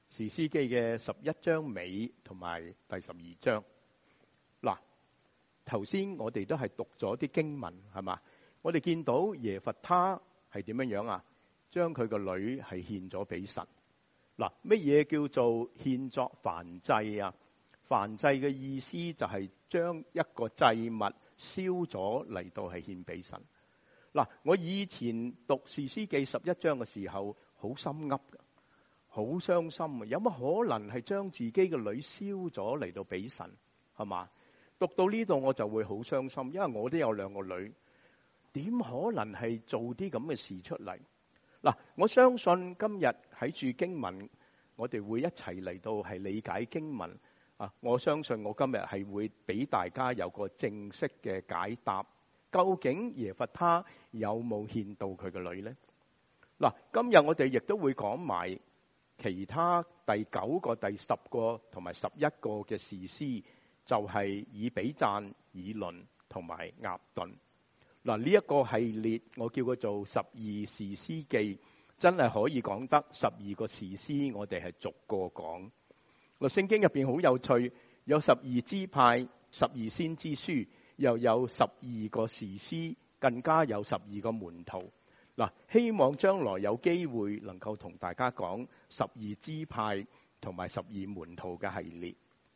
士師記嘅11章尾同埋第12章。嗱，頭先我哋都係讀咗啲經文，係嘛？我哋見到耶弗他係點樣啊？將佢個女係獻咗俾神。嗱，乜嘢叫做獻作燔祭啊？燔祭嘅意思就係將一個祭物燒咗嚟到係獻俾神。嗱，我以前讀士師記11章嘅時候，好心噏㗎，好傷心啊！有乜可能係將自己嘅女燒咗嚟到俾神？係嘛？讀到呢度我就會好傷心，因為我都有2個女，點可能係做啲咁嘅事出嚟？嗱，我相信今日喺住經文，我哋會一齊嚟到係理解經文啊！我相信我今日係會俾大家有個正式嘅解答。究竟耶弗他有冇獻到佢個女呢？嗱，今日我哋亦都會講埋其他第9個、第10個同埋11個嘅士師，就係以比讚、以倫同埋押頓。嗱，呢一個系列我叫佢做12士師記，真係可以講得12個士師，我哋係逐個講。嗱，聖經入邊好有趣，有12支派、12先知書。又有12個士師，更加有12個門徒。嗱，希望將來有機會能夠同大家講12支派同埋12門徒嘅系列。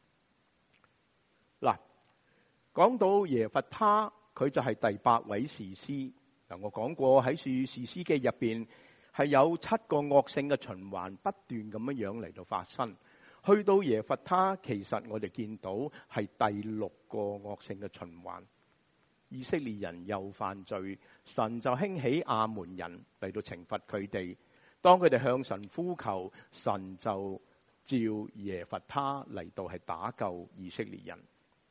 嗱，講到耶弗他，佢就係第8位士師。嗱，我講過喺士師記入邊係有7個惡性嘅循環不斷咁樣嚟到發生。去到耶弗他，其實我哋見到係第6個惡性嘅循環。以色列人又犯罪，神就興起亞捫人嚟到懲罰佢哋。當佢哋向神呼求，神就召耶弗他嚟到係打救以色列人。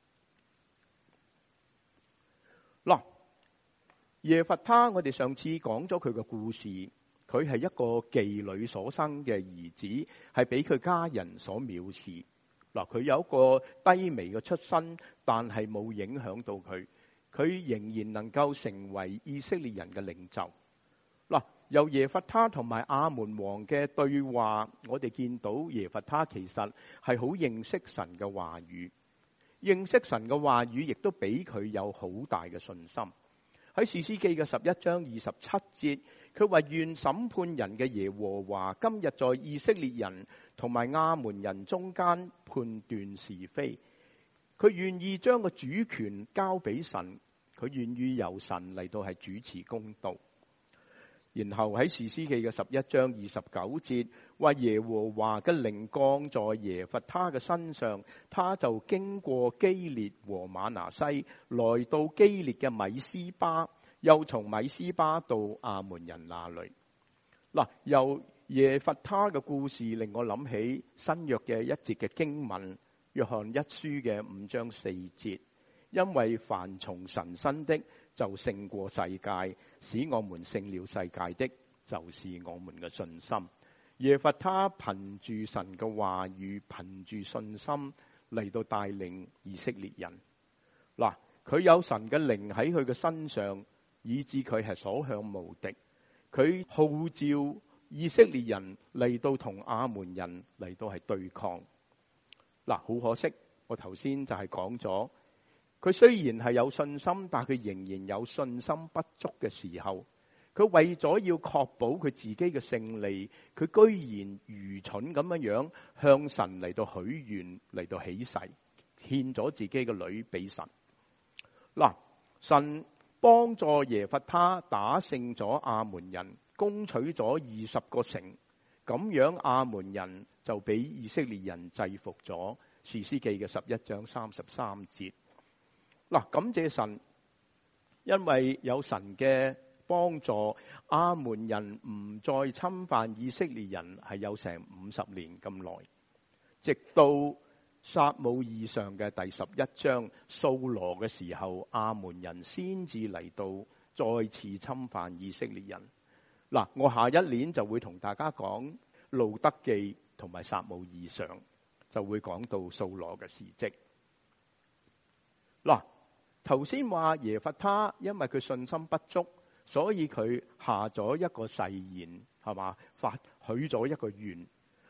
嗱，耶弗他，我哋上次講咗佢嘅故事。佢係一個妓女所生嘅兒子，係俾佢家人所藐視。嗱，佢有一個低微嘅出身，但係冇影響到佢，佢仍然能夠成為以色列人嘅領袖。嗱，由耶弗他同埋亞捫王嘅對話，我哋見到耶弗他其實係好認識神嘅話語，認識神嘅話語，亦都俾佢有好大嘅信心。喺士師記嘅11章27節，佢話願審判人嘅耶和華今日在以色列人同埋亞捫人中間判斷是非。佢願意將個主權交俾神，佢願意由神嚟到係主持公道。然後喺士師記嘅11章29節，話耶和華嘅靈降在耶弗他嘅身上，他就經過基列和瑪拿西，來到基列嘅米斯巴，又從米斯巴到亞捫人那裏。嗱，由耶弗他嘅故事令我諗起新約嘅一節嘅經文，約翰一書嘅5章4節，因為凡從神生的就勝過世界，使我們勝了世界的就是我們嘅信心。耶弗他憑住神嘅話語，憑住信心嚟到帶領以色列人。嗱，佢有神嘅靈喺佢嘅身上，以致佢係所向無敵。佢號召以色列人嚟到同亞捫人嚟到係對抗。嗱，好可惜，我頭先就係講咗，佢雖然係有信心，但佢仍然有信心不足嘅時候。佢為咗要確保佢自己嘅勝利，佢居然愚蠢咁樣向神嚟到許願，嚟到起誓，獻咗自己嘅女俾神。嗱，神幫助耶弗他打勝咗亞捫人，攻取咗20個城，咁樣亞捫人就俾以色列人制服咗。士師記嘅11章33節。嗱，感謝神，因為有神嘅幫助，亞捫人唔再侵犯以色列人，係有成50年咁耐，直到撒母耳上嘅第11章掃羅嘅時候，亞捫人先至嚟到再次侵犯以色列人。嗱，我下一年就會同大家講路得記同埋撒母耳上，就會講到掃羅嘅事蹟。嗱，頭先話耶弗他因為佢信心不足，所以佢下咗一個誓言，係嘛，發許咗一個願。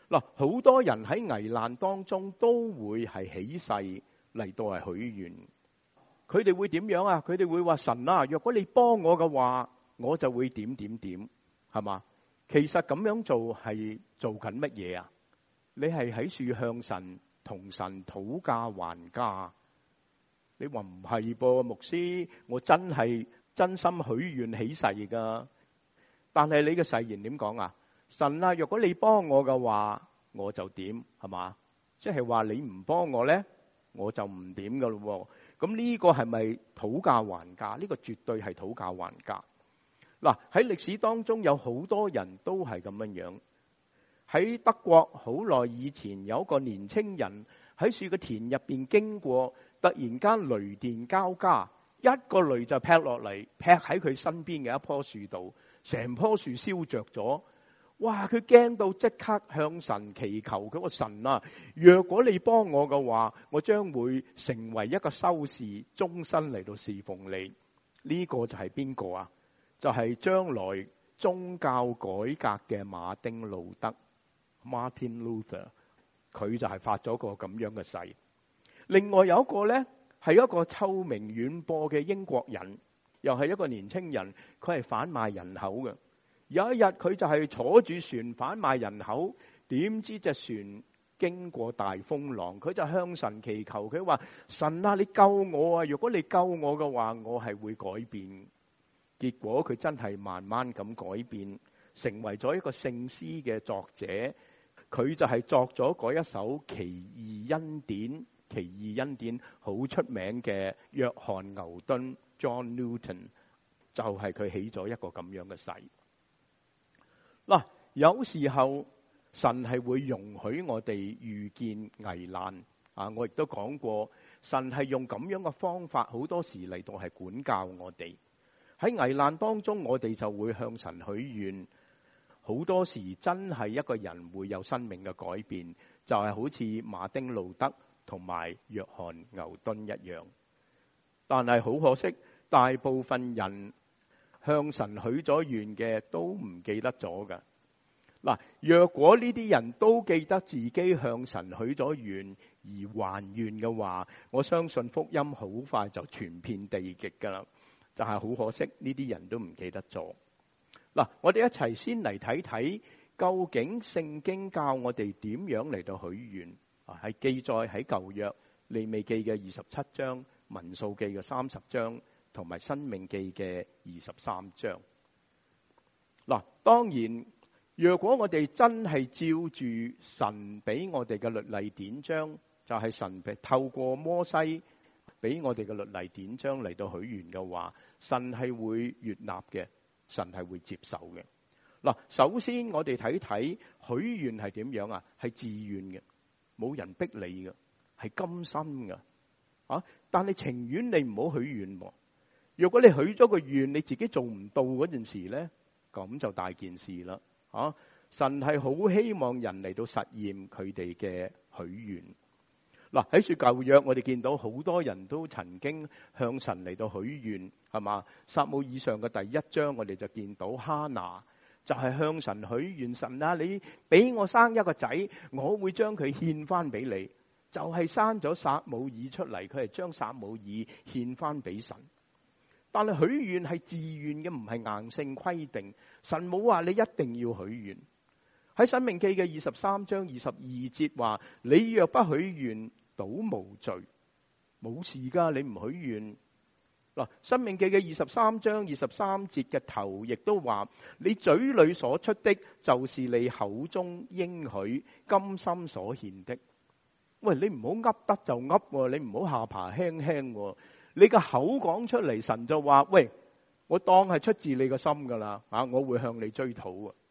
嗱，好多人喺危難當中都會係起誓嚟到係許願。佢哋會點樣啊？佢哋會話神啊，若果你幫我嘅話，我就會點點點，係嘛？其實咁樣做係做緊乜嘢啊？你係喺處向神同神討價還價。你話唔係噃，牧師，我真係真心許願起誓噶。但係你嘅誓言點講啊？神啊，若果你幫我嘅話，我就點，係嘛？即係話你唔幫我咧，我就唔點噶咯。咁呢個係咪討價還價？呢個絕對係討價還價。嗱，喺歷史當中有好多人都係咁樣樣。喺德國好耐以前，有一個年青人喺樹嘅田入邊經過，突然間雷電交加，一個雷就劈落嚟，劈喺佢身邊嘅一棵樹度，成棵樹燒着咗。哇！佢驚到即刻向神祈求，佢話神啊，若果你幫我嘅話，我將會成為一個修士，終身嚟到侍奉你。呢個就係邊個啊？就係將來宗教改革嘅馬丁路德 Martin Luther， 佢就係發咗個咁樣嘅誓。另外有一個呢，係一個臭名遠播嘅英國人，又係一個年青人，佢係販賣人口嘅。有一日佢就係坐住船販賣人口，點知隻船經過大風浪，佢就向神祈求，佢話神啊，你救我啊！如果你救我嘅話，我係會改變。結果佢真係慢慢咁改變，成為咗一個聖詩嘅作者。佢就係作咗嗰一首奇異恩典，奇異恩典好出名嘅約翰牛頓 John Newton， 就係佢起咗一個咁樣嘅誓。嗱，有時候神係會容許我哋遇見危難啊！我亦都講過，神係用咁樣嘅方法，好多時嚟到係管教我哋。喺危難當中，我哋就會向神許願。好多時真係一個人會有生命嘅改變，就係好似馬丁路德同埋約翰牛頓一樣。但係好可惜，大部分人向神許咗願嘅都唔記得咗㗎。嗱，若果呢啲人都記得自己向神許咗願而還願嘅話，我相信福音好快就傳遍地極㗎啦。就係好可惜，呢啲人都唔記得咗。嗱，我哋一齊先嚟睇睇，究竟聖經教我哋點樣嚟到許願啊？係記載喺舊約利未記嘅27章、民數記嘅30章同埋申命記嘅23章。嗱，當然，若果我哋真係照住神俾我哋嘅律例典章，就係神透過摩西俾我哋嘅律例典章嚟到許願嘅話，神係會悅納嘅，神係會接受嘅。嗱，首先我哋睇睇許願係點樣啊？係自願嘅，冇人逼你嘅，係甘心嘅啊！但係情願你唔好許願喎。如果你許咗個願，你自己做唔到嗰陣時咧，咁就大件事啦啊！神係好希望人嚟到實驗佢哋嘅許願。嗱，喺住舊約，我哋見到好多人都曾經向神嚟到許願，係嘛？撒母耳上嘅第1章，我哋就見到哈拿就係向神許願，神啊，你俾我生一個仔，我會將佢獻翻俾你。就係生咗撒母耳出嚟，佢係將撒母耳獻翻俾神。但係許願係自願嘅，唔係硬性規定。神冇話你一定要許願。喺申命記嘅23章22節話：你若不許願，倒無罪，冇事噶，你唔許願。嗱，申命記嘅23章23節嘅頭亦都話：你嘴裏所出的，就是你口中應許甘心所獻的。喂，你唔好噏得就噏，你唔好下巴輕輕，你個口講出嚟，神就話：喂，我當係出自你個心噶啦，我會向你追討啊。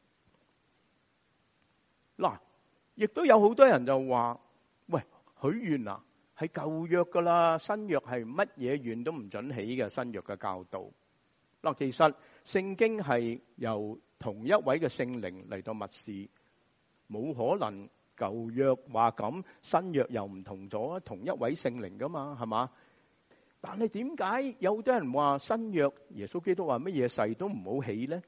嗱，亦都有好多人就話：喂，許願啊，係舊約噶啦，新約係乜嘢願都唔准起嘅，新約嘅教導。嗱，其實聖經係由同一位嘅聖靈嚟到默示，冇可能舊約話咁，新約又唔同咗，同一位聖靈噶嘛，係嘛？但係點解有好多人話新約耶穌基督話乜嘢誓都唔好起呢？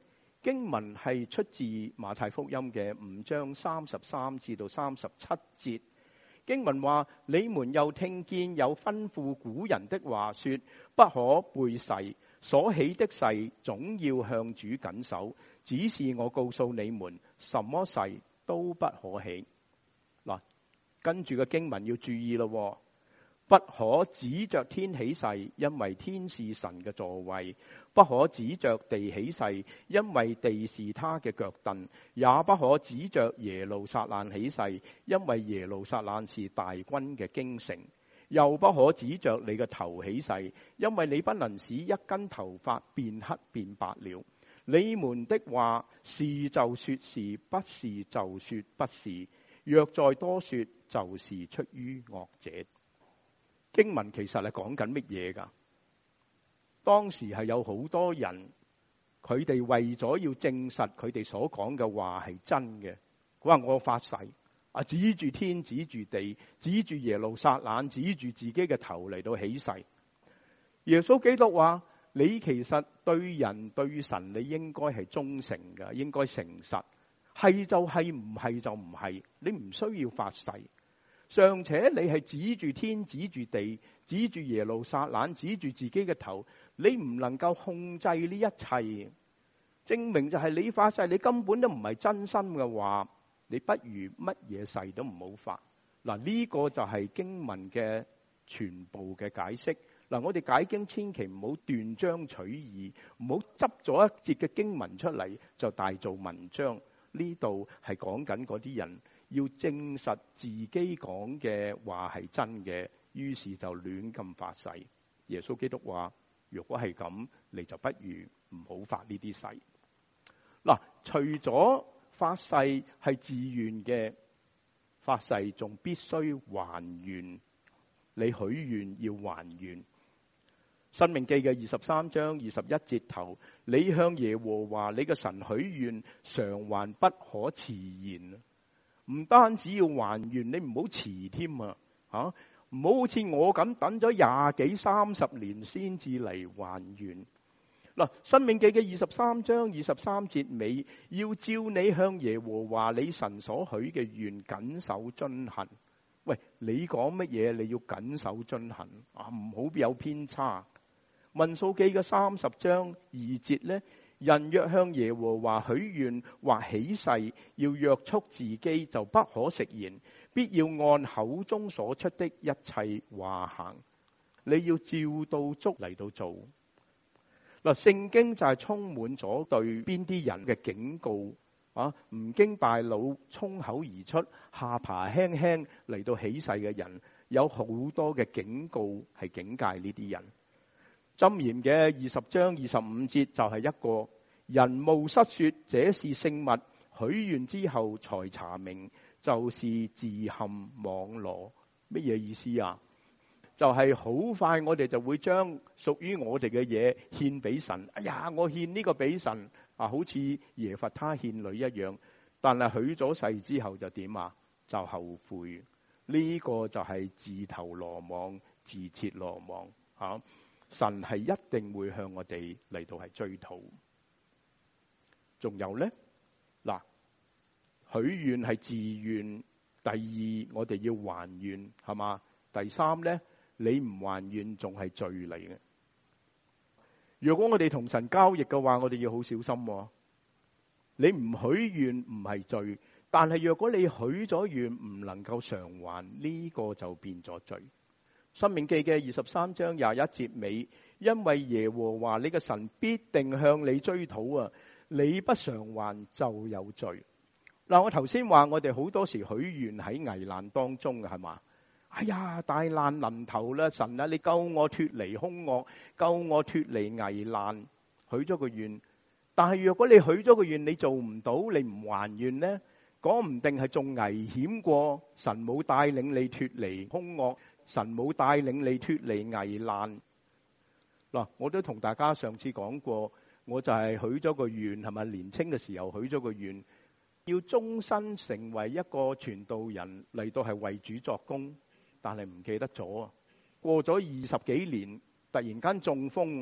經文係出自馬太福音嘅5章33至到37節。經文話：你們又聽見有吩咐古人的話說，不可背誓，所起的誓總要向主謹守。只是我告訴你們，什麼誓都不可起。嗱，跟住個經文要注意咯。不可指着天起誓，因為天是神嘅座位；不可指着地起誓，因為地是他嘅腳凳；也不可指着耶路撒冷起誓，因為耶路撒冷是大軍嘅京城；又不可指着你嘅頭起誓，因為你不能使一根頭髮變黑變白了。你們的話是就說是，不是就說不是。若再多說，就是出於惡者。經文其實係講緊乜嘢㗎？當時係有好多人，佢哋為咗要證實佢哋所講嘅話係真嘅，佢話我發誓啊，指住天、指住地、指住耶路撒冷、指住自己嘅頭嚟到起誓。耶穌基督話：你其實對人對神，你應該係忠誠嘅，應該誠實，係就係，唔係就唔係，你唔需要發誓。尚且你係指住天、指住地、指住耶路撒冷、指住自己嘅頭，你唔能夠控制呢一切，證明就係你發誓，你根本都唔係真心嘅話，你不如乜嘢誓都唔好發。嗱，呢個就係經文嘅全部嘅解釋。嗱，我哋解經千祈唔好斷章取義，唔好執咗一節嘅經文出嚟就大做文章。呢度係講緊嗰啲人要證實自己講嘅話係真嘅，於是就亂咁發誓。耶穌基督話：如果係咁，你就不如唔好發呢啲誓。嗱，除咗發誓係自願嘅，發誓仲必須還願。你許願要還願。申命記嘅23章21節頭，你向耶和華你嘅神許願，償還不可遲延。唔單止要還願，你唔好遲添啊！唔好好似我咁等咗20幾30年先至嚟還願。嗱，申命記嘅23章23節尾，要照你向耶和華你神所許嘅願謹守遵行。喂，你講乜嘢？你要謹守遵行啊，唔好有偏差。民數記嘅30章2節呢，人若向耶和華許願或起誓，要約束自己，就不可食言，必要按口中所出的一切話行。你要照到足嚟到做。嗱，聖經就係充滿咗對邊啲人嘅警告啊！唔經大腦衝口而出，下巴輕輕嚟到起誓嘅人，有好多嘅警告係警戒呢啲人。箴言嘅20章25節就係一個人冒失說這是聖物，許願之後才查明，就是自陷網羅。乜嘢意思啊？就係好快我哋就會將屬於我哋嘅嘢獻俾神。哎呀，我獻呢個俾神啊，好似耶弗他獻女一樣。但係許咗誓之後就點啊？就後悔。呢個就係自投羅網、自設羅網吓。神係一定會向我哋嚟到係追討。仲有呢，嗱，許願係自願。第二，我哋要還願，係嘛？第三呢，你唔還願仲係罪嚟嘅。如果我哋同神交易嘅話，我哋要好小心。你唔許願唔係罪，但係若果你許咗願唔能夠償還，呢個就變咗罪。申命記嘅23章21節尾，因為耶和華你嘅神必定向你追討啊，你不償還就有罪。嗱，我頭先話我哋好多時許願喺危難當中嘅，係嘛？哎呀，大難臨頭啦，神啊，你救我脫離兇惡，救我脫離危難，許咗個願。但係若果你許咗個願，你做唔到，你唔還願呢，講唔定係仲危險過神冇帶領你脫離兇惡。神冇帶領你脫離危難。嗱，我都同大家上次講過，我就係許咗個願，係咪？年青嘅時候許咗個願，要終身成為一個傳道人嚟到係為主作工，但係唔記得咗。過咗20幾年，突然間中風，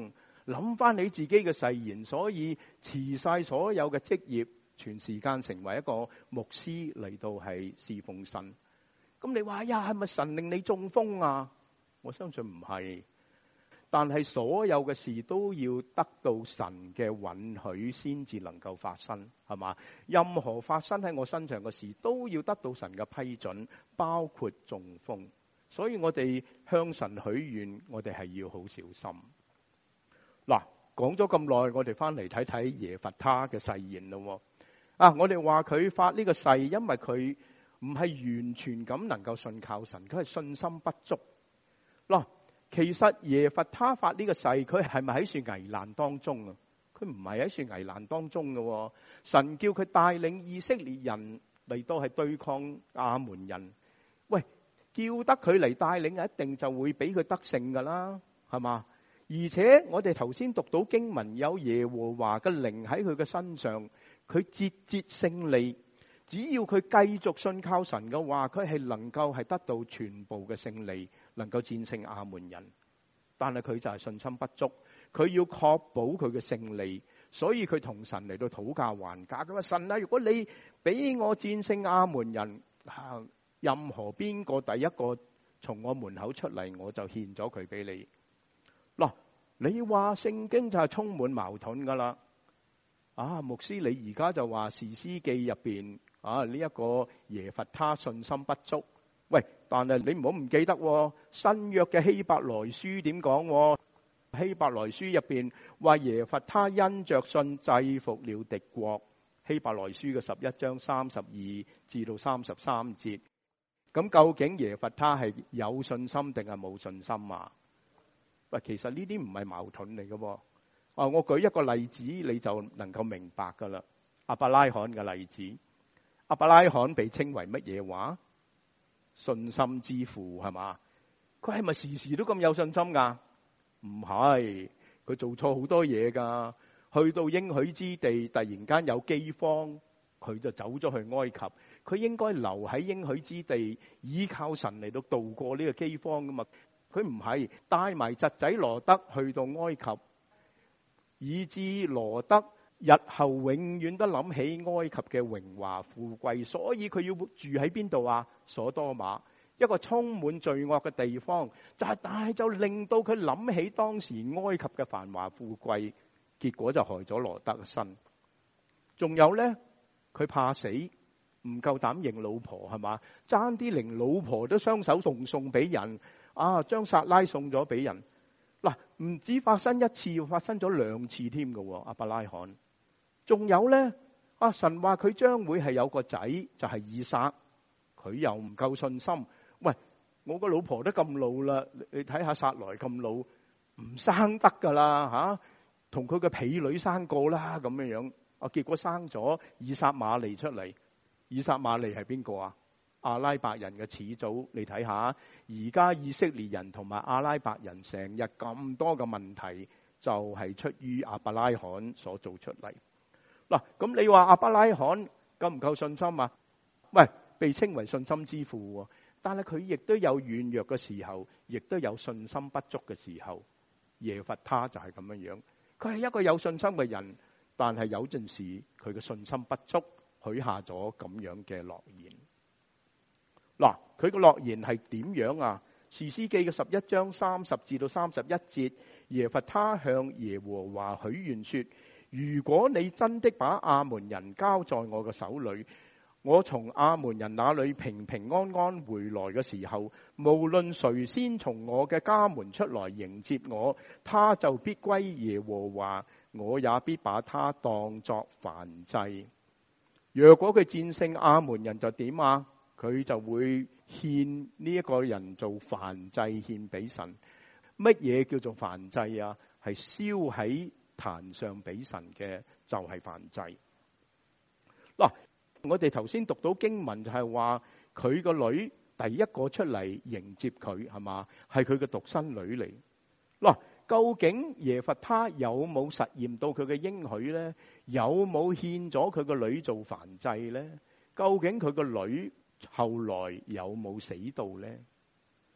諗翻你自己嘅誓言，所以辭晒所有嘅職業，全時間成為一個牧師嚟到係侍奉神。咁你話呀，係咪神令你中風啊？我相信唔係。但係所有嘅事都要得到神嘅允許先至能夠發生，係嘛？任何發生喺我身上嘅事都要得到神嘅批准，包括中風。所以我哋向神許願，我哋係要好小心。嗱，講咗咁耐，我哋翻嚟睇睇耶弗他嘅誓言咯。我哋話佢發呢個誓，因為佢唔係完全咁能夠信靠神，佢係信心不足。嗱，其實耶弗他發呢個誓，佢係咪喺算危難當中啊？佢唔係喺算危難當中嘅。神叫佢帶領以色列人嚟到係對抗亞捫人。喂，叫得佢嚟帶領，一定就會俾佢得勝噶啦，係嘛？而且我哋頭先讀到經文，有耶和華嘅靈喺佢嘅身上，佢節節勝利。只要佢繼續信靠神嘅話，佢係能夠係得到全部嘅勝利，能夠戰勝亞捫人。但係佢就係信心不足，佢要確保佢嘅勝利，所以佢同神嚟到討價還價。佢話，神啊，如果你俾我戰勝亞捫人，任何邊個第一個從我門口出嚟，我就獻咗佢俾你。嗱，你話聖經就係充滿矛盾噶啦。牧師，你而家就話士師記入邊呢一個耶弗他信心不足。喂，但係你唔好唔記得新約嘅希伯來書點講？希伯來書入邊話耶弗他因着信制服了敵國。希伯來書嘅11章32至到33節。咁究竟耶弗他係有信心定係冇信心啊？喂，其實呢啲唔係矛盾嚟嘅。我舉一個例子，你就能夠明白噶啦。亞伯拉罕嘅例子，亞伯拉罕被稱為乜嘢話？信心之父，係嘛？佢係咪時時都咁有信心噶？唔係，佢做錯好多嘢噶。去到應許之地，突然間有饑荒，佢就走咗去埃及。佢應該留喺應許之地，依靠神嚟到度過呢個饑荒噶嘛？佢唔係，帶埋侄仔羅德去到埃及，以致羅德日後永遠都諗起埃及嘅榮華富貴，所以佢要住喺邊度啊？所多瑪，一個充滿罪惡嘅地方，但係就令到佢諗起當時埃及嘅繁華富貴，結果就害咗羅德嘅身。仲有呢，佢怕死，唔夠膽認老婆，係嘛？爭啲連老婆都雙手送俾人，將撒拉送咗俾人。嗱，唔止發生一次，發生咗2次添嘅。亞伯拉罕，仲有呢，神話佢將會係有個仔，就係以撒，佢又唔夠信心。喂，我個老婆都咁老啦，你睇下撒萊咁老，唔生得噶啦，同佢嘅婢女生過啦咁樣樣。結果生咗以撒瑪利出嚟。以撒瑪利係邊個啊？阿拉伯人嘅始祖。你睇下，而家以色列人同埋阿拉伯人成日咁多嘅問題，就係出於亞伯拉罕所做出嚟。嗱，咁你話亞伯拉罕夠唔夠信心啊？喂，被稱為信心之父，但係佢亦都有軟弱嘅時候，亦都有信心不足嘅時候。耶弗他就係咁樣樣，佢係一個有信心嘅人，但係有陣時佢嘅信心不足，許下咗咁樣嘅諾言。嗱，佢個諾言係點樣啊？士師記嘅11章30至到31節，耶弗他向耶和華許願說：如果你真的把亞捫人交在我嘅手裏，我從亞捫人那裏平平安安回來嘅時候，無論誰先從我嘅家門出來迎接我，他就必歸耶和華，我也必把他當作燔祭。若果佢戰勝亞捫人就點啊？佢就會獻呢一個人做燔祭獻俾神。乜嘢叫做燔祭啊？係燒喺壇上俾神嘅就係燔祭。嗱，我哋頭先讀到經文就係話佢個女第一個出嚟迎接佢，係嘛？係佢嘅獨生女嚟。嗱，究竟耶弗他有冇實驗到佢嘅應許呢？有冇獻咗佢個女做燔祭呢？究竟佢個女後來有冇死到呢？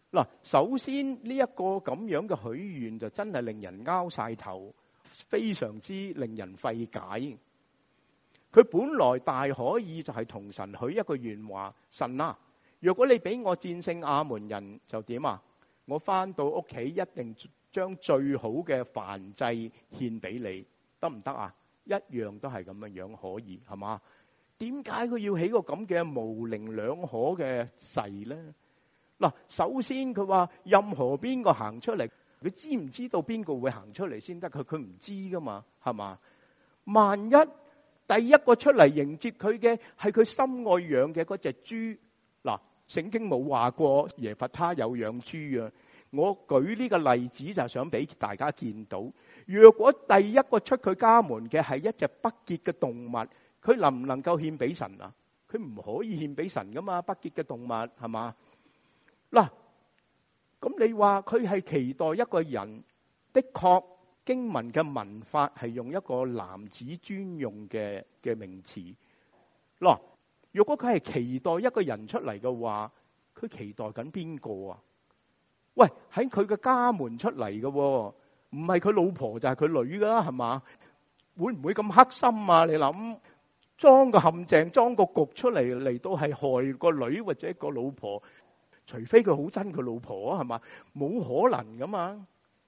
嗱，首先呢一個咁樣嘅許願就真係令人拗晒頭，非常之令人費解。佢本來大可以就係同神許一個願話，神啊，若果你俾我戰勝亞門人就點啊？我翻到屋企一定將最好嘅燔祭獻俾你，得唔得啊？一樣都係咁樣樣可以，係嘛？點解佢要起個咁嘅模棱兩可嘅誓咧？嗱，首先佢話任何邊個行出嚟，佢知唔知道邊個會行出嚟先得？佢唔知噶嘛，係嘛？萬一第一個出嚟迎接佢嘅係佢心愛養嘅嗰隻豬，嗱，聖經冇話過耶弗他有養豬啊。我舉呢個例子就係想俾大家見到，若果第一個出佢家門嘅係一隻不潔嘅動物，佢能唔能夠獻俾神啊？佢唔可以獻俾神噶嘛，不潔嘅動物，係嘛？嗱，咁你話佢係期待一個人，的確經文嘅文法係用一個男子專用嘅名詞。嗱，如果佢係期待一個人出嚟嘅話，佢期待緊邊個啊？喂，喺佢嘅家門出嚟嘅，唔係佢老婆就係佢女噶啦，係嘛？會唔會咁黑心啊？你諗裝個陷阱，裝個局出嚟到係害個女或者個老婆？除非佢好憎佢老婆啊，係嘛？冇可能噶嘛。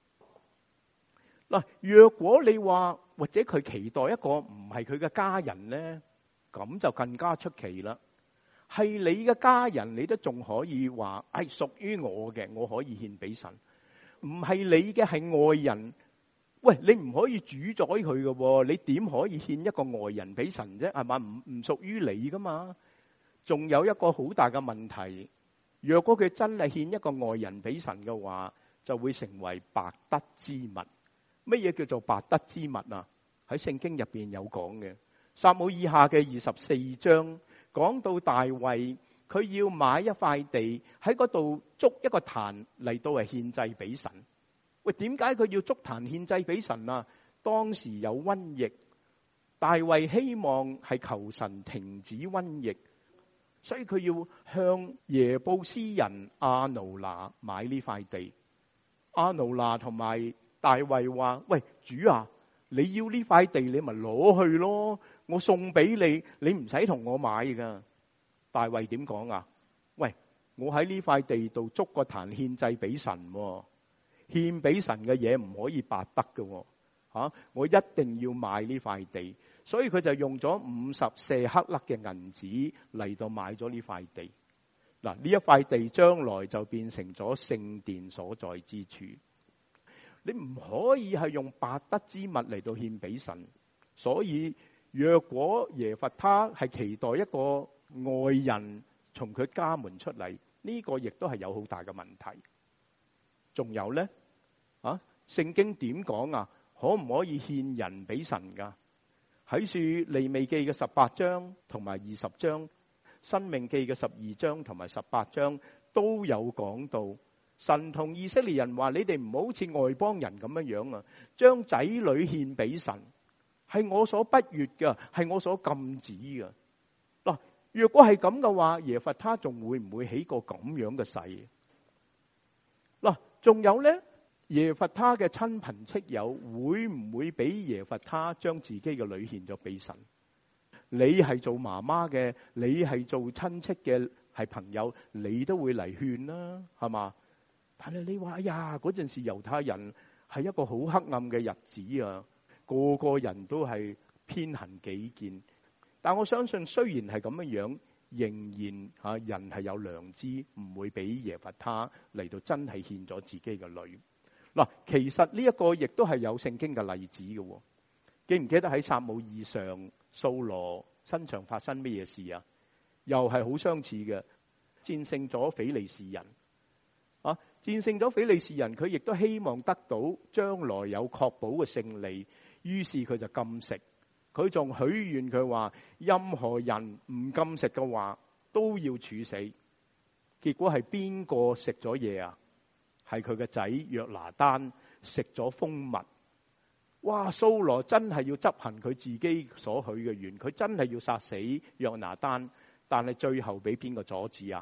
嗱，若果你話或者佢期待一個唔係佢嘅家人咧，咁就更加出奇啦。係你嘅家人，你都仲可以話係屬於我嘅，我可以獻俾神。唔係你嘅係外人，喂，你唔可以主宰佢嘅，你點可以獻一個外人俾神啫？係嘛？唔屬於你噶嘛。仲有一個好大嘅問題。若果佢真係獻一個外人俾神嘅話，就會成為白得之物。乜嘢叫做白得之物啊？喺聖經入邊有講嘅。撒母耳下嘅24章講到大衛，佢要買一塊地喺嗰度築一個壇嚟到係獻祭俾神。喂，點解佢要築壇獻祭俾神啊？當時有瘟疫，大衛希望係求神停止瘟疫。所以佢要向耶布斯人亞奴拿買呢塊地。亞奴拿同埋大衛話：喂，主啊，你要呢塊地，你咪攞去咯，我送俾你，你唔使同我買噶。大衛點講啊？喂，我喺呢塊地度築個壇獻祭俾神，獻俾神嘅嘢唔可以白得嘅，我一定要買呢塊地。所以佢就用咗50舍克勒嘅銀子嚟到買咗呢塊地。嗱，呢一塊地將來就變成咗聖殿所在之處。你唔可以係用白得之物嚟到獻俾神。所以若果耶弗他係期待一個外人從佢家門出嚟，呢個亦都係有好大嘅問題。仲有呢？聖經點講啊？可唔可以獻人俾神噶？喺書利未記嘅18章同埋20章，申命記嘅12章同埋18章都有講到，神同以色列人話：你哋唔好好似外邦人咁樣樣啊，將仔女獻俾神，係我所不悅嘅，係我所禁止嘅。嗱，若果係咁嘅話，耶弗他仲會唔會起個咁樣嘅誓？嗱，仲有呢？耶弗他嘅親朋戚友會唔會俾耶弗他將自己嘅女獻咗俾神？你係做媽媽嘅，你係做親戚嘅，係朋友，你都會嚟勸啦，係嘛？但係你話，哎呀，嗰陣時猶太人係一個好黑暗嘅日子啊，個個人都係偏行己見。但我相信，雖然係咁樣樣，仍然人係有良知，唔會俾耶弗他嚟到真係獻咗自己嘅女。嗱，其實呢一個亦都係有聖經嘅例子嘅。記唔記得喺撒母耳上掃羅身上發生咩嘢事啊？又係好相似嘅，戰勝咗非利士人。戰勝咗非利士人，佢亦都希望得到將來有確保嘅勝利，於是佢就禁食。佢仲許願，佢話任何人唔禁食嘅話都要處死。結果係邊個食咗嘢啊？係佢嘅仔約拿單食咗蜂蜜。哇！掃羅真係要執行佢自己所許嘅願，佢真係要殺死約拿單，但係最後俾邊個阻止啊？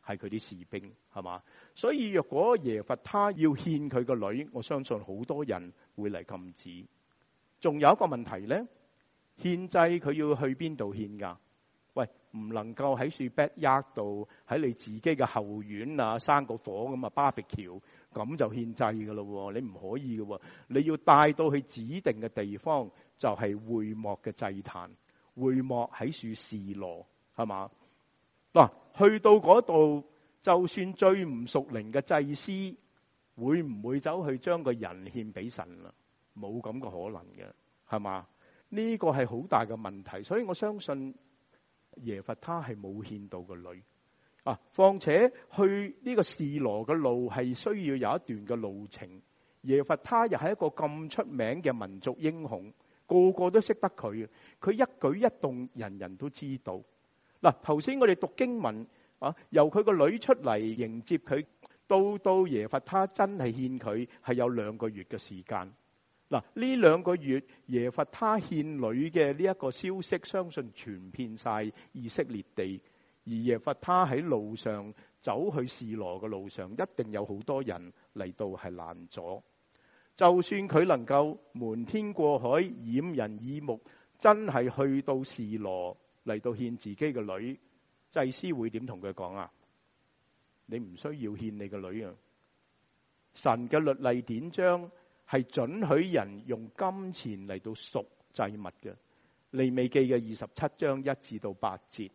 係佢啲士兵，係嘛？所以若果耶弗他要獻佢個女，我相信好多人會嚟禁止。仲有一個問題咧，獻祭佢要去邊度獻㗎？喂，唔能夠喺樹 backyard 度，喺你自己嘅後院啊生個火咁啊 barbecue，咁就獻祭㗎咯。你唔可以嘅，你要帶到去指定嘅地方，就係會幕嘅祭壇。會幕喺樹示羅，係嘛？嗱，去到嗰度，就算最唔屬靈嘅祭司，會唔會走去將個人獻俾神啦？冇咁嘅可能嘅，係嘛？呢個係好大嘅問題，所以我相信耶弗他係冇獻到個女啊。況且去呢個示羅嘅路係需要有一段嘅路程，耶弗他又係一個咁出名嘅民族英雄，個個都識得佢，佢一舉一動人人都知道。嗱，頭先我哋讀經文啊，由佢個女出嚟迎接佢，到耶弗他真係獻佢，係有2個月嘅時間。嗱，呢2個月耶弗他獻女嘅呢一個消息，相信傳遍晒以色列地。而耶弗他喺路上走去示羅嘅路上，一定有好多人嚟到係攔阻。就算佢能夠瞞天過海，掩人耳目，真係去到示羅嚟到獻自己嘅女，祭司會點同佢講啊？你唔需要獻你嘅女啊！神嘅律例典章係准許人用金錢嚟到贖祭物嘅。利未記嘅27章1至8節，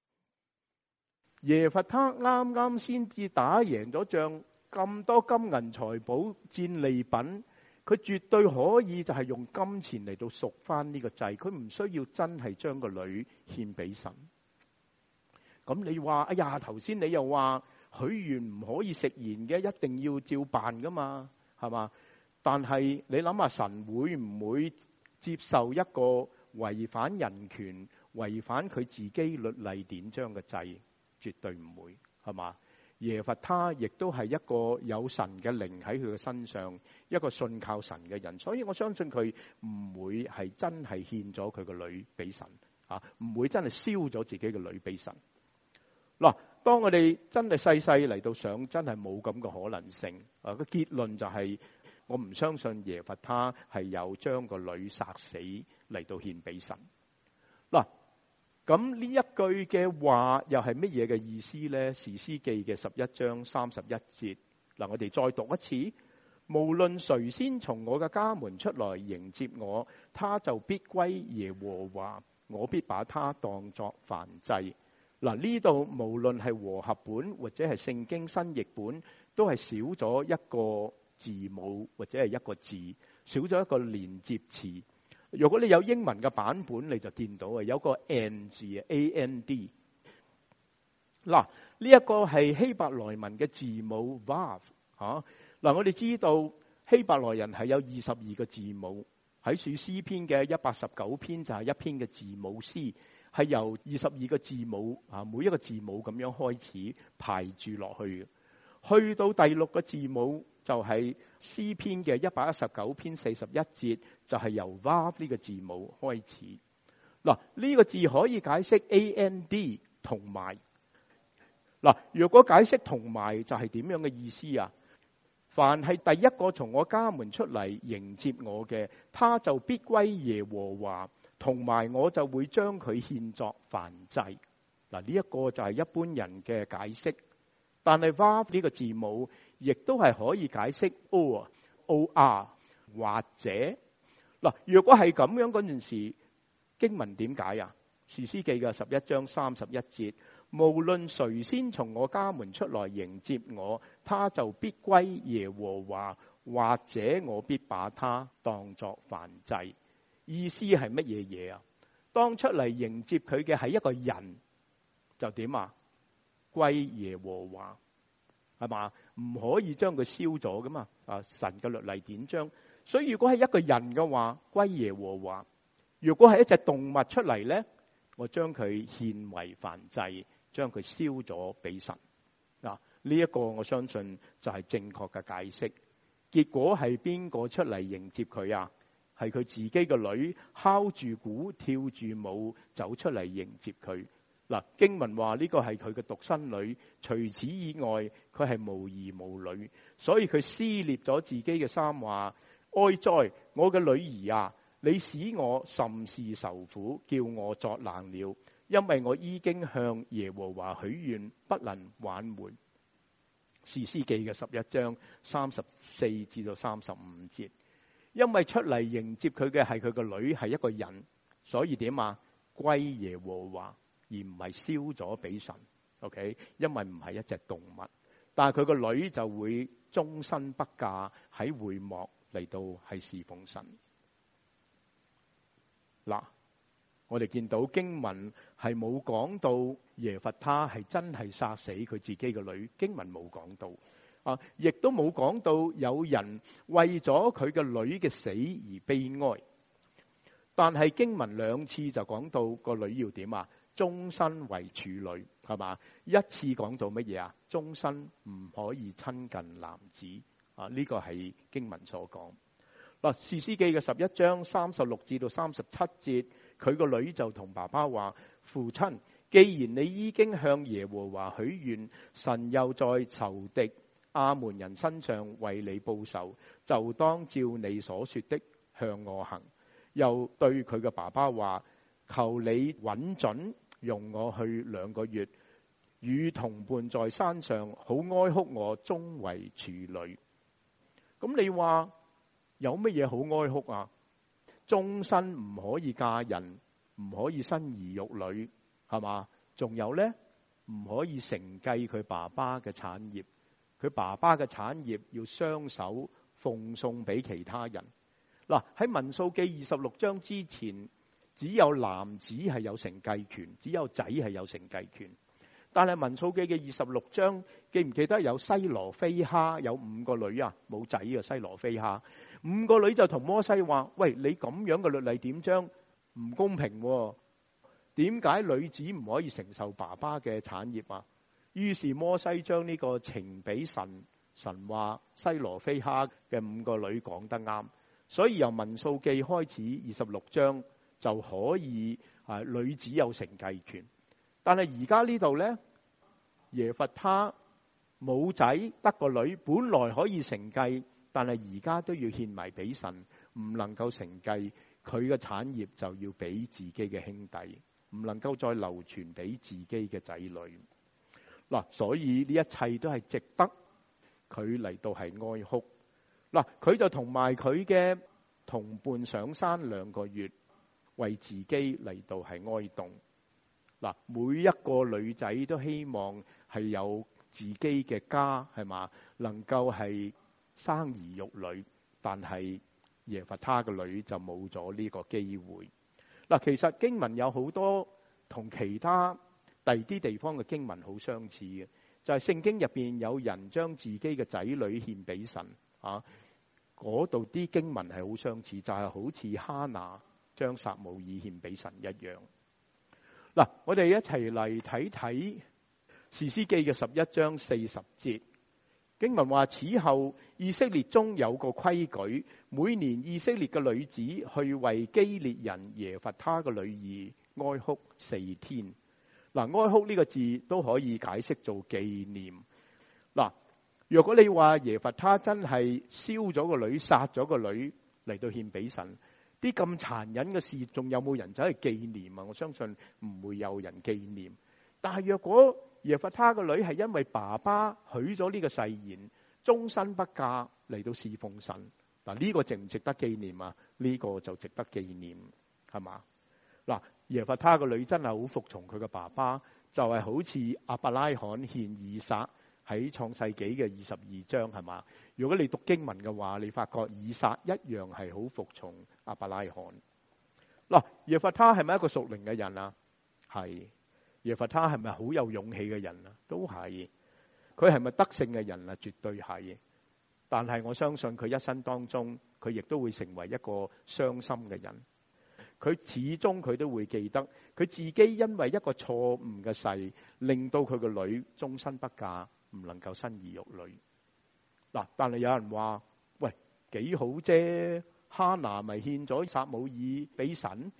耶弗他啱啱先至打贏咗仗，咁多金銀財寶戰利品，佢絕對可以就係用金錢嚟到贖翻呢個祭，佢唔需要真係將個女獻俾神。咁你話，哎呀，頭先你又話許願唔可以食言嘅，一定要照辦噶嘛，係嘛？但係你諗下，神會唔會接受一個違反人權、違反佢自己律例典章嘅祭？絕對唔會，係嘛？耶弗他亦都係一個有神嘅靈喺佢嘅身上，一個信靠神嘅人，所以我相信佢唔會係真係獻咗佢個女俾神啊，唔會真係燒咗自己嘅女俾神。嗱，當我哋真係細細嚟到想，真係冇咁嘅可能性。個結論就係，我唔相信耶弗他係有將個女殺死嚟到獻俾神。嗱，咁呢一句嘅話又係乜嘢嘅意思呢？士師記嘅11章31節，嗱，我哋再讀一次。無論誰先從我嘅家門出來迎接我，他就必歸耶和華，我必把他當作燔祭。嗱，呢度無論係和合本或者係聖經新譯本，都係少咗一個字母或者係一個字，少咗一個連接詞。如果你有英文嘅版本，你就見到啊，有個 and 字 and。嗱，呢一個係希伯來文嘅字母 vav 嚇。嗱，我哋知道希伯來人係有22個字母，喺書詩篇嘅119篇就係一篇嘅字母詩。係由22個字母啊，每一個字母咁樣開始排住落去嘅，去到第6個字母就係詩篇嘅119篇41節，就係由 vav 呢個字母開始。嗱，呢個字可以解釋 and 同埋。嗱，如果解釋同埋就係點樣嘅意思啊？凡係第一個從我家門出嚟迎接我嘅，他就必歸耶和華。同埋我就會將佢獻作燔祭。嗱，呢一個就係一般人嘅解釋。但係 vav 呢個字母亦都係可以解釋 or 或者。嗱，如果係咁樣嗰陣時，經文點解啊？士師記嘅11章31節，無論誰先從我家門出來迎接我，他就必歸耶和華，或者我必把他當作燔祭。意思係乜嘢嘢啊？當出嚟迎接佢嘅係一個人，就點啊？歸耶和華，係嘛？唔可以將佢燒咗噶嘛？啊，神嘅律例典章。所以如果係一個人嘅話，歸耶和華；如果係一隻動物出嚟咧，我將佢獻為燔祭，將佢燒咗俾神。嗱，呢一個我相信就係正確嘅解釋。結果係邊個出嚟迎接佢啊？係佢自己個女敲住鼓跳住舞走出嚟迎接佢。 嗱，經文話呢個係佢嘅獨生女，除此以外佢係無兒無女，所以佢撕裂咗自己嘅衫，話：哀哉，我嘅女兒啊！你使我甚是受苦，叫我作難了，因為我已經向耶和華許願，不能挽回。士師記嘅11章34至到35節，因為出嚟迎接佢嘅係佢個女，係一個人，所以點啊？歸耶和華，而唔係燒咗俾神。OK， 因為唔係一隻動物，但係佢個女就會終身不嫁，喺會幕嚟到係侍奉神。嗱，我哋見到經文係冇講到耶弗他係真係殺死佢自己嘅女，經文冇講到啊，亦都冇講到有人為咗佢嘅女嘅死而悲哀。但係經文兩次就講到個女要點啊？終身為處女，係嘛？一次講到乜嘢啊？終身唔可以親近男子啊！呢個係經文所講。嗱，士師記嘅11章36至到37節，佢個女就同爸爸話：父親，既然你已經向耶和華許願，神又在仇敵亞捫人身上為你報仇，就當照你所說的向我行。又對佢嘅爸爸話：求你允准容我去2個月，與同伴在山上，好哀哭我終為處女。咁你話有乜嘢好哀哭啊？終身唔可以嫁人，唔可以生兒育女，係嘛？仲有呢，唔可以承繼佢爸爸嘅產業，佢爸爸嘅產業要雙手奉送俾其他人。嗱，喺民數記26章之前，只有男子係有承繼權，只有仔係有承繼權。但係民數記嘅26章，記唔記得有西羅非哈有5個女啊？冇仔嘅西羅非哈，5個女就同摩西話：喂，你咁樣嘅律例典章唔公平喎，點解女子唔可以承受爸爸嘅產業啊？於是摩西將呢個呈俾神，神話西羅非哈嘅5個女講得啱，所以由民數記開始26章就可以女子有承繼權。但係而家呢度呢，耶弗他冇仔得個女，本來可以承繼，但係而家都要獻埋俾神，唔能夠承繼，佢嘅產業就要俾自己嘅兄弟，唔能夠再流傳俾自己嘅仔女。嗱，所以呢一切都係值得佢嚟到係哀哭。嗱，佢就同埋佢嘅同伴上山2個月，為自己嚟到係哀慟。嗱，每一個女仔都希望係有自己嘅家，係嘛？能夠係生兒育女，但係耶弗他嘅女就冇咗呢個機會。嗱，其實經文有好多同其他第啲地方嘅經文好相似嘅，就係聖經入邊有人將自己嘅仔女獻俾神啊，嗰度啲經文係好相似，就係好似哈拿將撒母耳獻俾神一樣。嗱，我哋一齊嚟睇睇士師記嘅11章40節，經文話：此後以色列中有個規矩，每年以色列嘅女子去為基列人耶弗他嘅女兒哀哭4天。嗱，哀哭呢個字都可以解釋做紀念。嗱，若果你話耶弗他真係燒咗個女、殺咗個女嚟到獻俾神，啲咁殘忍嘅事，仲有冇人走去紀念啊？我相信唔會有人紀念。但係若果耶弗他個女係因為爸爸許咗呢個誓言，終身不嫁嚟到侍奉神，嗱，呢個值唔值得紀念啊？呢個就值得紀念，係嘛？嗱，耶弗他個女真係好服從佢嘅爸爸，就係好似亞伯拉罕獻以撒喺創世紀嘅22章，係嘛？如果你讀經文嘅話，你發覺以撒一樣係好服從亞伯拉罕。嗱，耶弗他係咪一個屬靈嘅人啊？係。耶弗他係咪好有勇氣嘅人啊？都係。佢係咪得勝嘅人啊？絕對係。但係我相信佢一生當中，佢亦都會成為一個傷心嘅人。佢始終佢都會記得，佢自己因為一個錯誤嘅誓，令到佢個女終身不嫁，唔能夠生兒育女。嗱，但係有人話：喂，幾好啫！哈拿咪獻咗撒母耳俾神，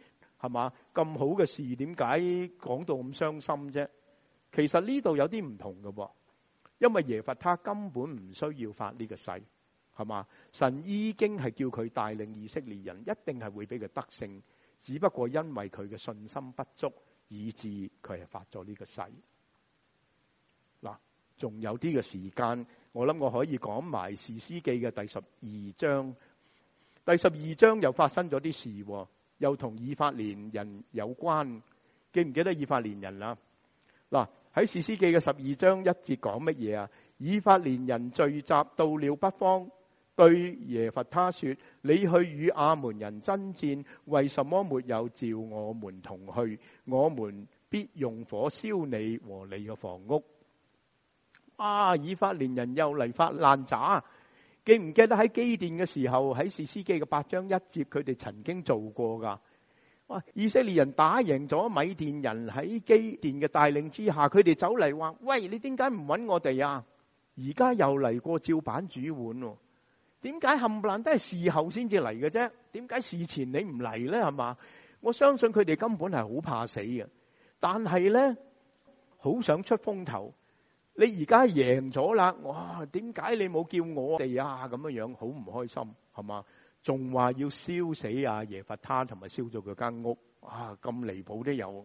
係嘛？咁好嘅事，點解講到咁傷心啫？其實呢度有啲唔同嘅噃，因為耶弗他根本唔需要發呢個誓，係嘛？神已經係叫佢帶領以色列人，一定係會俾佢得勝，只不過因為佢嘅信心不足，以致佢係發咗呢個誓。嗱，仲有啲嘅時間，我諗我可以講埋士師記嘅第12章。第12章又發生咗啲事，又同以法蓮人有關。記唔記得以法蓮人啊？嗱，喺士師記嘅12章1節講乜嘢啊？以法蓮人聚集到了北方，對耶弗他說：你去與亞捫人爭戰，為什麼沒有召我們同去？我們必用火燒你和你嘅房屋。以法蓮人又嚟發爛渣。記唔記得喺基甸嘅時候，喺士師記嘅8章1節，佢哋曾經做過噶？以色列人打贏咗米甸人，喺基甸嘅帶領之下，佢哋走嚟話：喂，你點解唔揾我哋啊？而家又嚟過照板煮碗，點解冚唪唥都係事後先至嚟嘅啫？點解事前你唔嚟呢？係嘛？我相信佢哋根本係好怕死嘅，但係呢，好想出風頭。你而家贏咗啦，哇！點解你冇叫我哋啊？咁樣好唔開心，係嘛？仲話要燒死耶弗他，同埋燒咗佢間屋，咁離譜都有。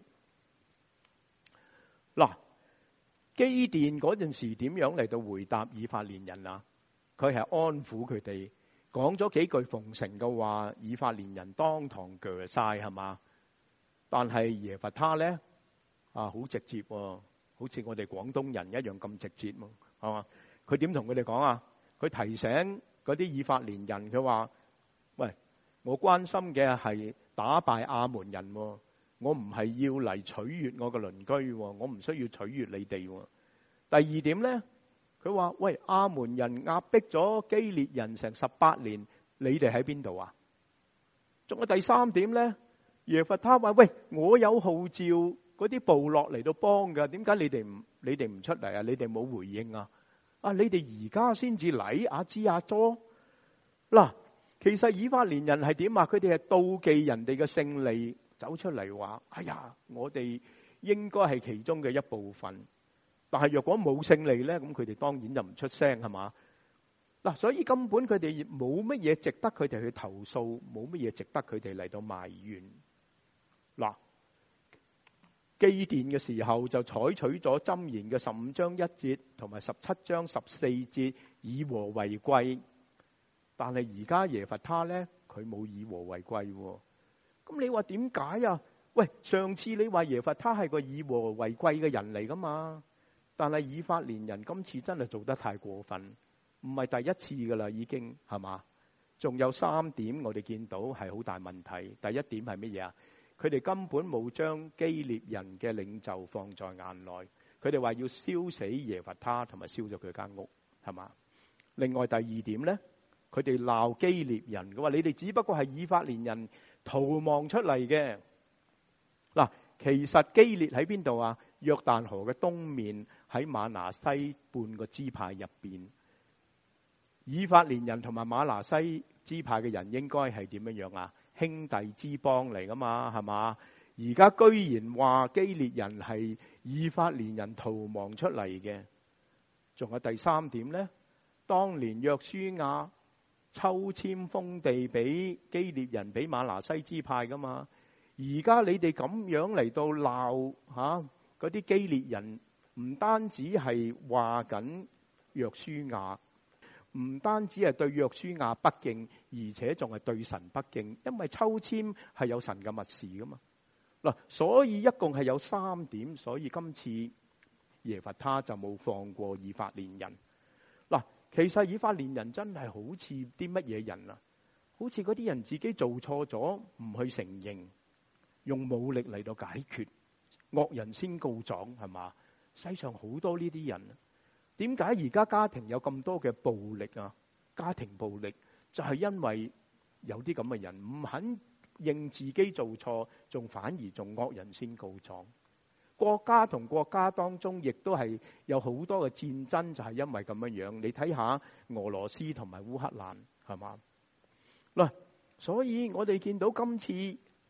嗱，基甸嗰陣時點樣嚟到回答以法蓮人啊？佢係安撫佢哋，講咗幾句奉承嘅話，以法蓮人當堂鋸晒，係嘛？但係耶弗他咧，好直接喎。好似我哋廣東人一樣咁直接嘛，係嘛？佢點同佢哋講啊？佢提醒嗰啲以法蓮人，佢話：喂，我關心嘅係打敗亞捫人，我唔係要嚟取悅我嘅鄰居，我唔需要取悅你哋。第二點咧，佢話：喂，亞捫人壓迫咗基列人成18年，你哋喺邊度啊？仲有第三點咧，耶弗他話：喂，我有號召嗰啲部落嚟到幫噶，點解你哋唔出嚟啊？你哋冇回應啊？你哋而家先至嚟阿支阿多嗱，其實以法蓮人係點啊？佢哋係妒忌人哋嘅勝利，走出嚟話：哎呀，我哋應該係其中嘅一部分。但係若果冇勝利咧，咁佢哋當然就唔出聲，係嘛？嗱，所以根本佢哋冇乜嘢值得佢哋去投訴，冇乜嘢值得佢哋嚟到埋怨。嗱，基甸嘅時候就採取咗箴言嘅15章1節同埋17章14節，以和為貴。但係而家耶弗他咧，佢冇以和為貴。咁你話點解啊？喂，上次你話耶弗他係個以和為貴嘅人嚟噶嘛？但係以法蓮人今次真係做得太過分，唔係第一次噶啦，已經係嘛？仲有3點我哋見到係好大問題。第一點係乜嘢啊？佢哋根本冇將基列人嘅領袖放在眼內，佢哋話要燒死耶弗他，同埋燒咗佢間屋，係嘛？另外第二點咧，佢哋鬧基列人，佢話你哋只不過係以法蓮人逃亡出嚟嘅。嗱，其實基列喺邊度啊？約旦河嘅東面，喺瑪拿西半個支派入邊。以法蓮人同埋瑪拿西支派嘅人應該係點樣啊？兄弟之邦嚟噶嘛，係嘛？而家居然話基列人係以法蓮人逃亡出嚟嘅。仲有第三點呢？當年約書亞抽籤封地俾基列人，俾瑪拿西支派噶嘛。而家你哋咁樣嚟到鬧嗰啲基列人，唔單止係話緊約書亞，唔單止係對約書亞不敬，而且仲係對神不敬，因為抽籤係有神嘅密事噶嘛。嗱，所以一共係有3點，所以今次耶弗他就冇放過以法蓮人。嗱，其實以法蓮人真係好似啲乜嘢人啊？好似嗰啲人自己做錯咗，唔去承認，用武力嚟到解決，惡人先告狀，係嘛？世上好多呢啲人。點解而家家庭有咁多嘅暴力啊？家庭暴力就係因為有啲咁嘅人唔肯認自己做錯，仲反而仲惡人先告狀。國家同國家當中亦都係有好多嘅戰爭，就係因為咁樣樣。你睇下俄羅斯同埋烏克蘭，係嘛？嗱，所以我哋見到今次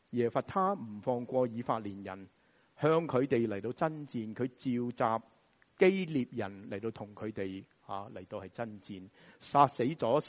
耶弗他唔放過以法蓮人，向佢哋嚟到爭戰，佢召集基列人嚟到同佢哋嚟到係爭戰，殺死咗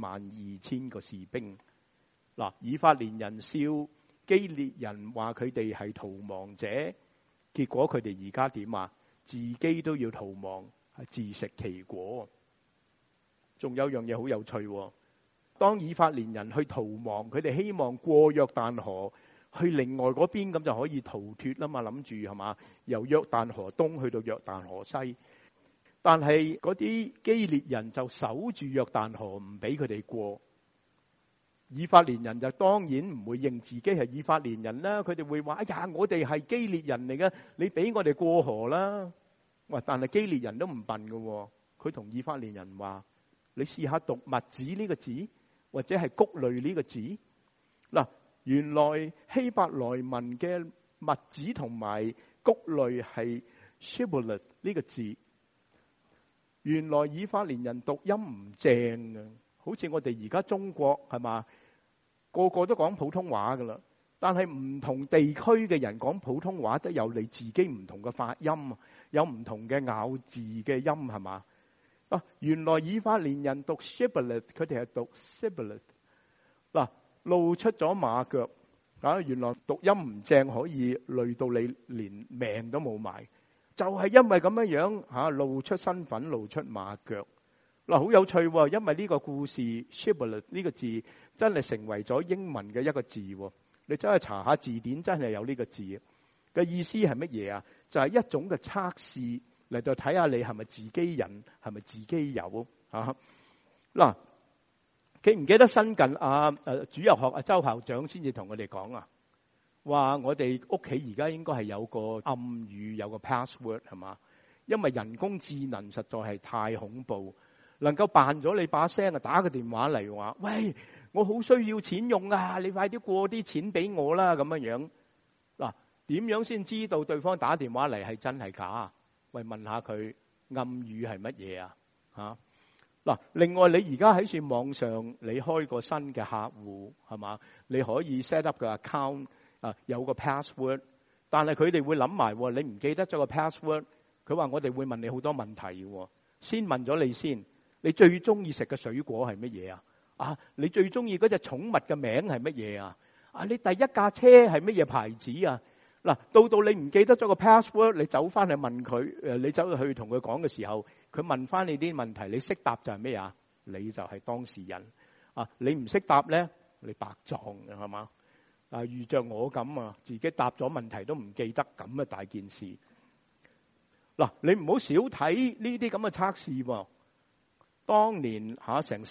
42,000個士兵。嗱，以法蓮人笑基列人，話佢哋係逃亡者，結果佢哋而家點啊？自己都要逃亡，係自食其果。仲有樣嘢好有趣，當以法蓮人去逃亡，佢哋希望過約旦河去另外嗰邊，咁就可以逃脫啦嘛，諗住係嘛，由約旦河東去到約旦河西。但係嗰啲基列人就守住約旦河，唔俾佢哋過。以法蓮人就當然唔會認自己係以法蓮人啦，佢哋會話：哎呀，我哋係基列人嚟嘅，你俾我哋過河啦。喂，但係基列人都唔笨㗎，佢同以法蓮人話：你試下讀麥子呢個字，或者係穀類呢個字。嗱，原來希伯來文嘅麥子同埋穀類係 shibboleth 呢個字。原來以法蓮人讀音唔正嘅，好似我哋而家中國係嘛，個個都講普通話噶啦，但係唔同地區嘅人講普通話都有你自己唔同嘅發音，有唔同嘅咬字嘅音係嘛。原來以法蓮人讀 shibboleth， 佢哋係讀 sibboleth。嗱，露出咗馬腳啊！原來讀音唔正可以累到你連命都冇埋。就係因為咁樣樣露出身份，露出馬腳。嗱，好有趣喎！因為呢個故事 shibboleth 呢個字真係成為咗英文嘅一個字。你走去查下字典，真係有呢個字嘅意思係乜嘢啊？就係一種嘅測試嚟到睇下你係咪自己人，係咪自己有啊？嗱，記唔記得新近主日學周校長先至同我哋講啊？話我哋屋企而家應該係有個暗語，有個 password 係嘛？因為人工智能實在係太恐怖，能夠扮咗你把聲啊，打個電話嚟話：喂，我好需要錢用啊，你快啲過啲錢俾我啦咁樣樣。嗱，點樣先知道對方打電話嚟係真係假？喂，問下佢暗語係乜嘢啊？嚇！嗱，另外你而家喺線網上，你開個新嘅客戶係嘛？你可以 set up 個 account。有個 password， 但係佢哋會諗埋，你唔記得咗個 password， 佢話我哋會問你好多問題嘅。先問咗你先，你最中意食嘅水果係乜嘢啊？你最中意嗰隻寵物嘅名係乜嘢啊？你第一架車係乜嘢牌子啊？嗱，到你唔記得咗個 password， 你走翻去問佢，你走去同佢講嘅時候，佢問翻你啲問題，你識答就係咩啊？你就係當事人。你唔識答咧，你白撞嘅係嘛？遇着我咁啊，自己答咗問題都唔記得，咁嘅大件事。嗱，你唔好少睇呢啲咁嘅測試喎。當年成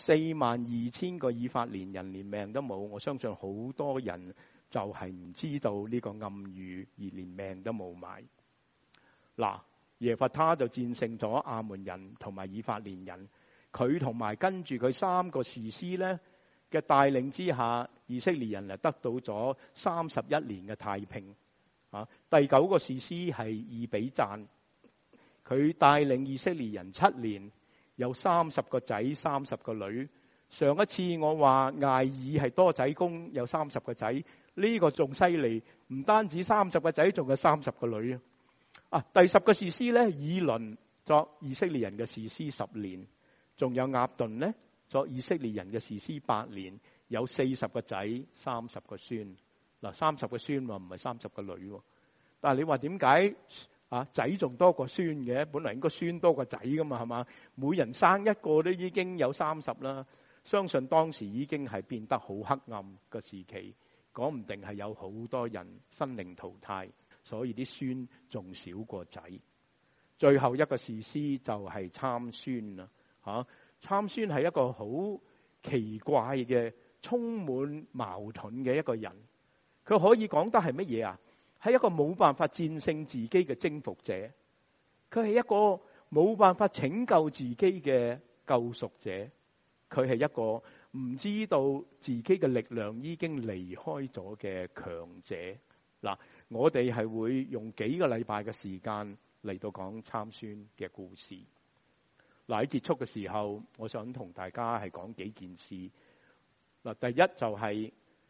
42,000個以法蓮人連命都冇，我相信好多人就係唔知道呢個暗語而連命都冇埋。嗱，耶弗他就戰勝咗亞捫人同埋以法蓮人，佢同埋跟住佢3個士師咧嘅帶領之下，以色列人得到咗31年嘅太平。第9個士師係以比讚，佢帶領以色列人7年，有30個仔30個女。上一次我話艾爾係多仔公，有30個仔，呢個仲犀利，唔單止30個仔，仲有30個女啊！第10個士師咧，以倫作以色列人嘅士師10年，仲有押頓呢，作以色列人嘅士師8年，有40個仔30個孫。嗱，30個孫唔係30個女，但係你話點解仔仲多過孫嘅？本來應該孫多過仔噶嘛，係嘛？每人生一個都已經有30啦。相信當時已經係變得好黑暗嘅時期，講唔定係有好多人生靈塗汰，所以啲孫仲少過仔。最後一個士師就係參孫啦，參孫係一個好奇怪嘅、充滿矛盾嘅一個人。佢可以講得係乜嘢啊？係一個冇辦法戰勝自己嘅征服者，佢係一個冇辦法拯救自己嘅救贖者，佢係一個唔知道自己嘅力量已經離開咗嘅強者。嗱，我哋係會用幾個禮拜嘅時間嚟到講參孫嘅故事。嗱，喺結束嘅時候，我想同大家係講幾件事。嗱，第一就係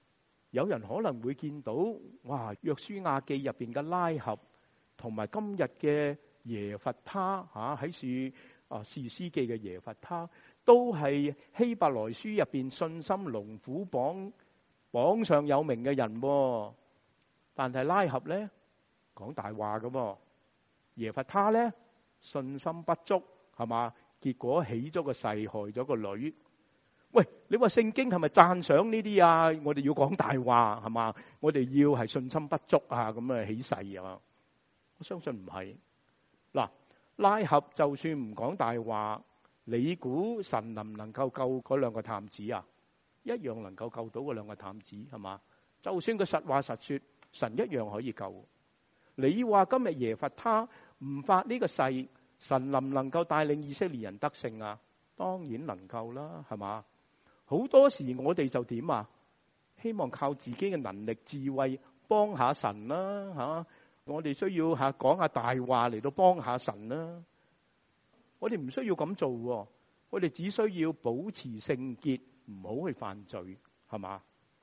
有人可能會見到，哇！約書亞記入邊嘅拉合，同埋今日嘅耶弗他喺士師記嘅耶弗他，都係希伯來書入邊信心龍虎榜上有名嘅人喎。但係拉合咧講大話嘅喎，耶弗他咧信心不足，係嘛？結果起咗個誓，害咗個女。喂，你話聖經係咪讚賞呢啲啊？我哋要講大話係嘛？我哋要係信心不足啊，咁啊起誓啊？我相信唔係。嗱，拉合就算唔講大話，你估神能唔能夠救嗰兩個探子啊？一樣能夠救到嗰兩個探子，係嘛？就算佢實話實說，神一樣可以救。你話今日耶弗他唔發呢個誓，神能唔能夠帶領以色列人得勝啊？當然能夠啦，係嘛？好多時我哋就點啊？希望靠自己嘅能力智慧幫下神啦，吓！我哋需要講下大話嚟到幫下神啦。我哋唔需要咁做，我哋只需要保持聖潔，唔好去犯罪，係嘛？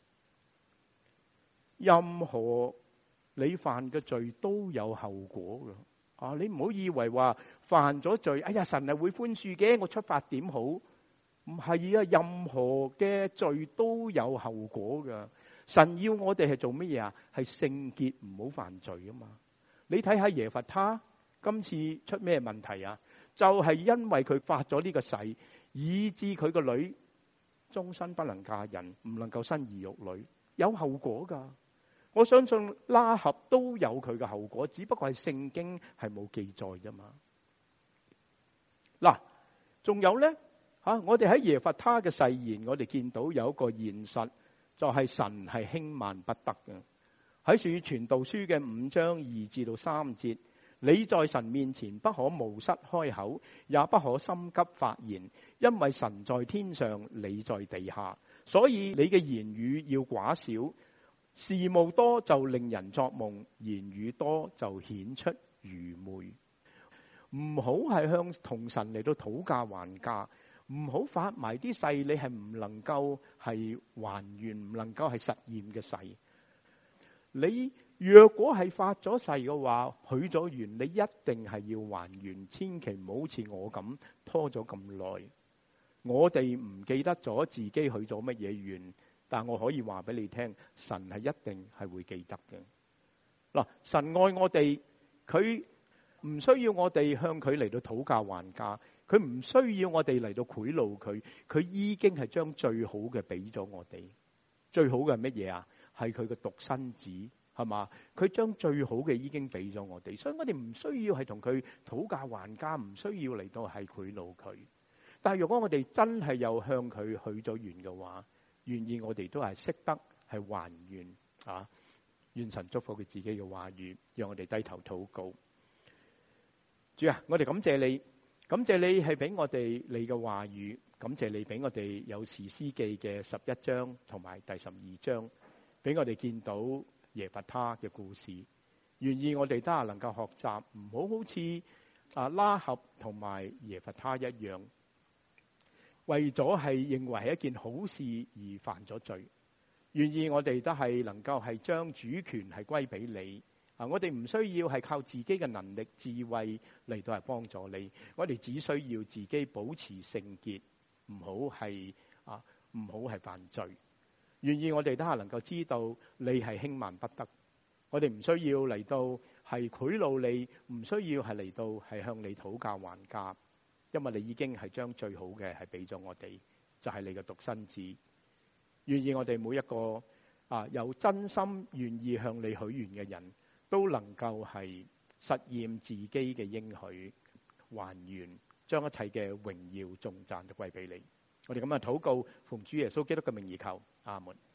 任何你犯嘅罪都有後果噶，你唔好以為話犯咗罪，哎呀，神係會寬恕嘅，我出發點好。唔係啊，任何嘅罪都有後果噶。神要我哋係做乜嘢啊？係聖潔，唔好犯罪啊嘛。你睇下耶弗他今次出咩問題啊？就係因為佢發咗呢個誓，以致佢個女終身不能嫁人，唔能夠生兒育女，有後果噶。我相信拉合都有佢嘅後果，只不過係聖經係冇記載啫嘛。嗱，仲有咧。我哋喺耶弗他嘅誓言，我哋見到有一個現實，就係神係輕慢不得嘅。喺傳道書嘅5章2至到3節，你在神面前不可冒失開口，也不可心急發言，因為神在天上，你在地下，所以你嘅言語要寡少。事務多就令人作夢，言語多就顯出愚昧。唔好係向同神嚟到討價還價。唔好發埋啲誓，你係唔能夠係還原，唔能夠係實驗嘅誓。你若果係發咗誓嘅話，許咗願，你一定係要還原，千祈唔好好似我咁拖咗咁耐。我哋唔記得咗自己許咗乜嘢願，但我可以話俾你聽，神係一定係會記得嘅。嗱，神愛我哋，佢唔需要我哋向佢嚟到討價還價。佢唔需要我哋嚟到賄賂佢，佢已經係將最好嘅俾咗我哋。最好嘅係乜嘢啊？係佢嘅獨生子，係嘛？佢將最好嘅已經俾咗我哋，所以我哋唔需要係同佢討價還價，唔需要嚟到係賄賂佢。但係如果我哋真係有向佢許咗願嘅話，願意我哋都係識得係還願啊！願神祝福佢自己嘅話語，讓我哋低頭禱告。主啊，我哋感謝你。感謝你係俾我哋你嘅話語，感謝你俾我哋有士師記嘅11章同埋第12章，俾我哋見到耶弗他嘅故事。願意我哋都係能夠學習，唔好好似拉合同埋耶弗他一樣，為咗係認為係一件好事而犯咗罪。願意我哋都係能夠係將主權係歸俾你。我哋唔需要係靠自己嘅能力智慧嚟到係幫助你，我哋只需要自己保持聖潔，唔好係犯罪。願意我哋都係能夠知道你係輕慢不得，我哋唔需要嚟到係賄賂你，唔需要係嚟到係向你討價還價，因為你已經係將最好嘅係俾咗我哋，就係你嘅獨生子。願意我哋每一個有真心願意向你許願嘅人，都能夠係實驗自己嘅應許，還原，將一切嘅榮耀頌讚都歸俾你。我哋咁樣禱告，奉主耶穌基督嘅名而求，阿門。